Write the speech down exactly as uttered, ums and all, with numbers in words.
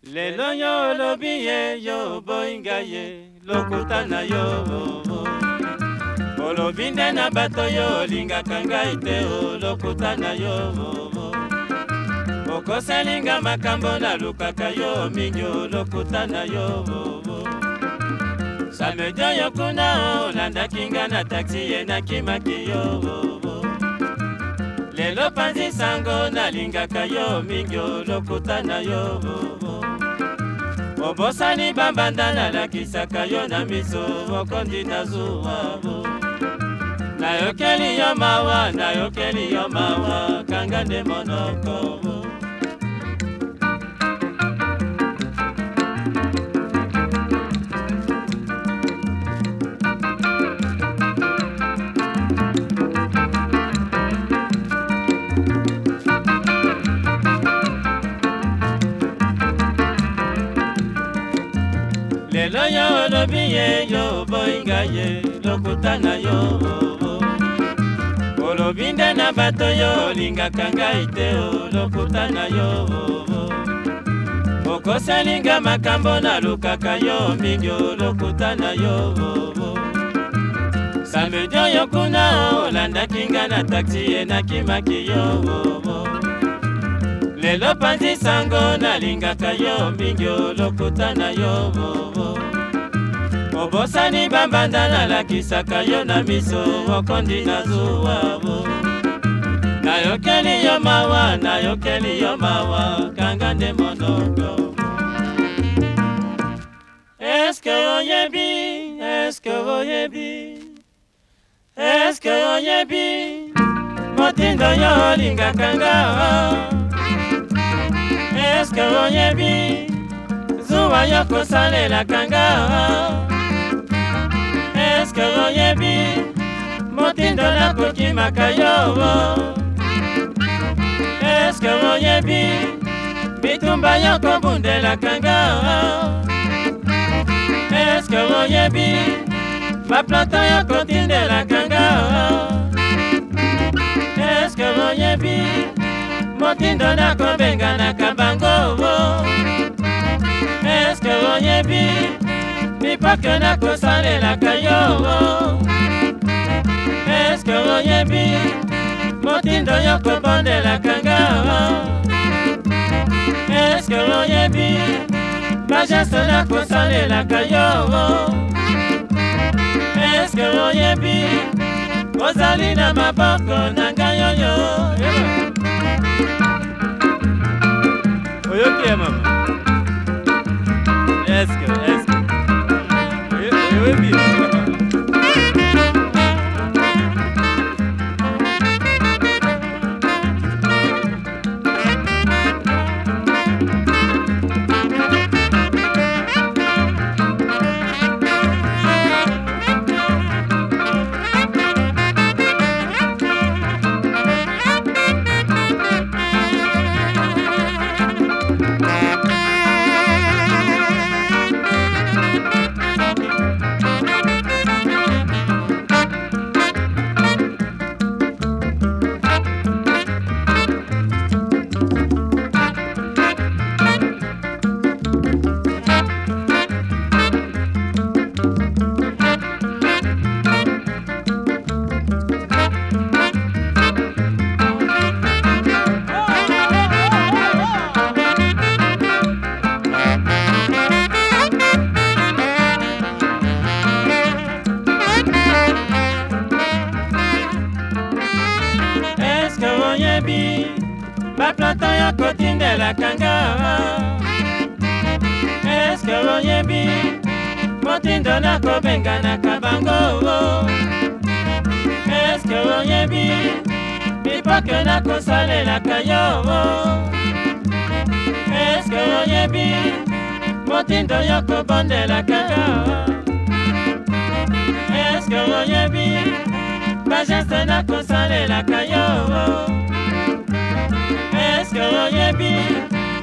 Lelo yo lobi ye yo boinga ye lokuta na yo olobi nde na bato yo olingaka ngai te o lokuta na yo okosalinga makambo nalukaka yo mingi o lokuta na yo samedi oyo kuna olandaki nga na taxi ye nakimaki yo lelo panzi sango nalingaka yo mingi o lokuta na yo obosani bambanda nalakisaka yo na miso okondi na zuwa nayokeli yo mawa nayokeli yo mawa kanga nde monoko lelo yo olobi ye yo boinga ye lokuta na yo olobi nde na bato yo olingaka ngai te o lokuta na yo okosalinga makambo nalukaka yo mingi o lokuta na yo samedi oyo kuna olandaki nga na taxi ye nakimaki yo lelo panzi sango nalingaka yo mingi o lokuta na yo obosani bambanda nalakisaka yo na miso okondi na zuwa nayokeli yo mawa nayokeli yo mawa kanga nde monoko eske oyebi eske oyebi eske oyebi motindo yo olingaka nga eske oyebi zuwa yo kosalelaka nga eske oyebi motindo nakokimaka yo eske oyebi bitumba yo kobundelaka nga eske oyebi baplato yo kotindelaka nga eske oyebi motindo nakobenganaka bango eske oyebi mipake nakosalelaka yo eske oyebi motindo yo kobondelaka nga eske oyebi bageste nakosalelaka yo eske oyebi ozali na maboko na ngai oyo oyoki ya mama eske eske oyebi baplato yo kotindelaka nga eske oyebi motindo nakobenganaka bango eske oyebi mipake nakosalelaka yo eske oyebi motindo yo kobondelaka nga eske oyebi bageste nakosalelaka yo eske oyebi